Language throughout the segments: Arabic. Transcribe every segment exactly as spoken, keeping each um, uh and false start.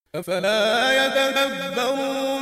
أفلا يتدبرون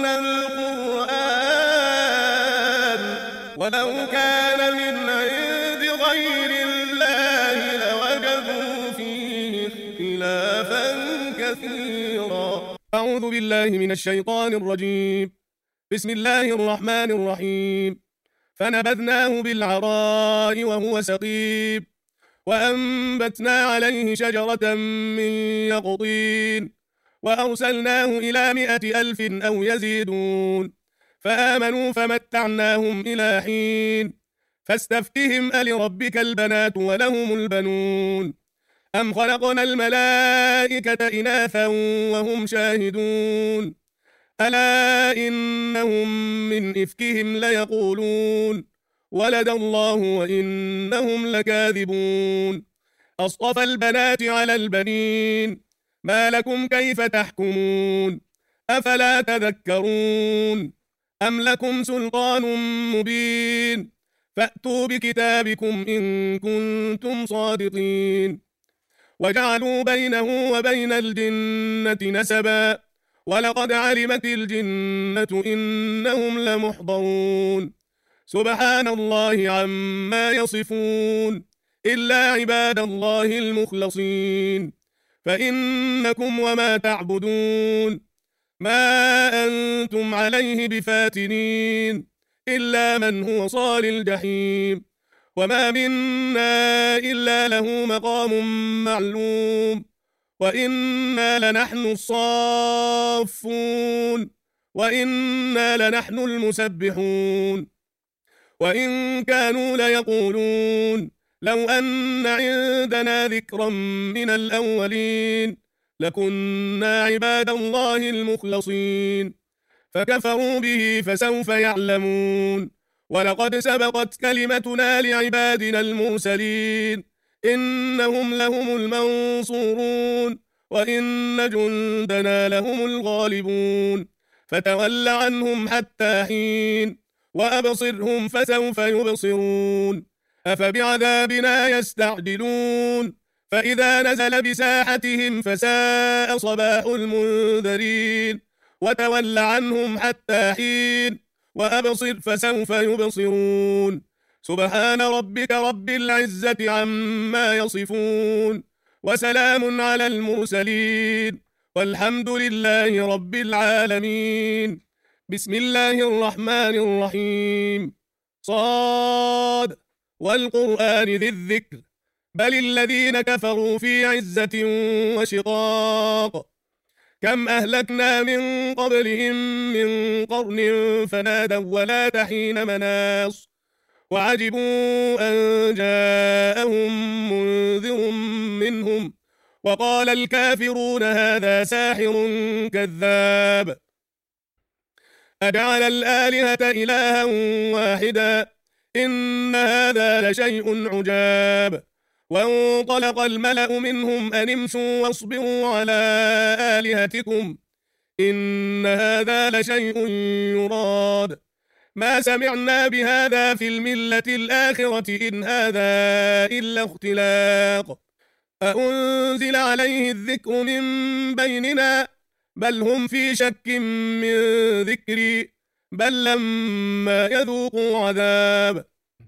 القرآن ولو كان من عند غير الله لوجدوا فيه اختلافا كثيرا. أعوذ بالله من الشيطان الرجيم. بسم الله الرحمن الرحيم. فنبذناه بالعراء وهو سقيم وأنبتنا عليه شجرة من يقطين وأرسلناه إلى مائة ألف أو يزيدون فآمنوا فمتعناهم إلى حين. فاستفتهم ألربك البنات ولهم البنون أم خلقنا الملائكة إناثا وهم شاهدون ألا إنهم من إفكهم ليقولون ولد الله وإنهم لكاذبون. أصطفى البنات على البنين ما لكم كيف تحكمون أفلا تذكرون أم لكم سلطان مبين فأتوا بكتابكم إن كنتم صادقين. وجعلوا بينه وبين الجنة نسبا ولقد علمت الجنة إنهم لمحضرون. سبحان الله عما يصفون إلا عباد الله المخلصين فإنكم وما تعبدون ما أنتم عليه بفاتنين إلا من هو صال الجحيم. وما منا إلا له مقام معلوم وإنا لنحن الصافون وإنا لنحن المسبحون. وإن كانوا ليقولون لو أن عندنا ذكرا من الأولين لكنا عباد الله المخلصين فكفروا به فسوف يعلمون. ولقد سبقت كلمتنا لعبادنا المرسلين إنهم لهم المنصورون وإن جندنا لهم الغالبون. فتول عنهم حتى حين وأبصرهم فسوف يبصرون. أفبعذابنا يستعجلون فإذا نزل بساحتهم فساء صباح المنذرين. وتول عنهم حتى حين وأبصر فسوف يبصرون. سبحان ربك رب العزة عما يصفون وسلام على المرسلين والحمد لله رب العالمين. بسم الله الرحمن الرحيم. صاد والقرآن ذي الذكر بل الذين كفروا في عزة وشقاق. كم أهلكنا من قبلهم من قرن فنادوا ولا تحين مناص وعجبوا أن جاءهم منذر منهم وقال الكافرون هذا ساحر كذاب. أجعل الآلهة إلها واحدا إن هذا لشيء عجاب. وانطلق الملأ منهم أن امشوا واصبروا على آلهتكم إن هذا لشيء يراد ما سمعنا بهذا في الملة الآخرة إن هذا إلا اختلاق. أأنزل عليه الذكر من بيننا بل هم في شك من ذكري بل لما يذوقوا عذاب.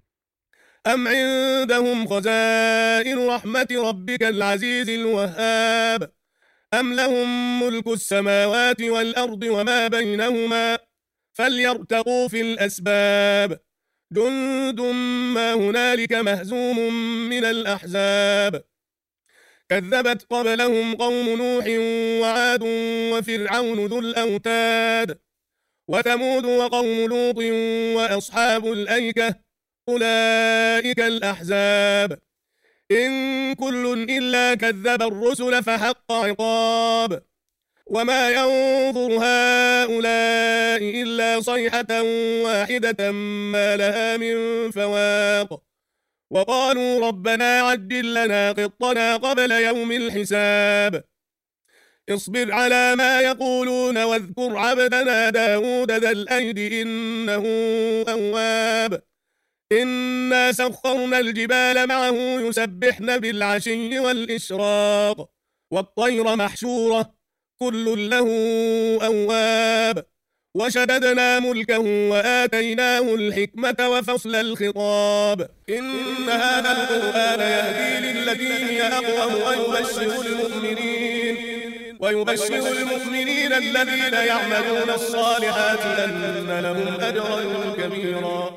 أم عندهم خزائن رحمة ربك العزيز الوهاب أم لهم ملك السماوات والأرض وما بينهما فليرتقوا في الأسباب. جند ما هنالك مهزوم من الأحزاب. كذبت قبلهم قوم نوح وعاد وفرعون ذو الأوتاد وثمود وقوم لوط وأصحاب الأيكة أولئك الأحزاب. إن كل إلا كذب الرسل فحق عقاب. وما ينظر هؤلاء إلا صيحة واحدة ما لها من فواق. وقالوا ربنا عجل لنا قطنا قبل يوم الحساب. اصبر على ما يقولون واذكر عبدنا داود ذا الأيد إنه أواب. إنا سخرنا الجبال معه يسبحن بالعشي والإشراق والطير محشورة كل له أواب وشددنا ملكه وآتيناه الحكمة وفصل الخطاب إن هذا القرآن يهدي للتي هي أقوم ويبشر المؤمنين ويبشر المؤمنين الذين يعملون الصالحات أن لهم أجرا كبيرا.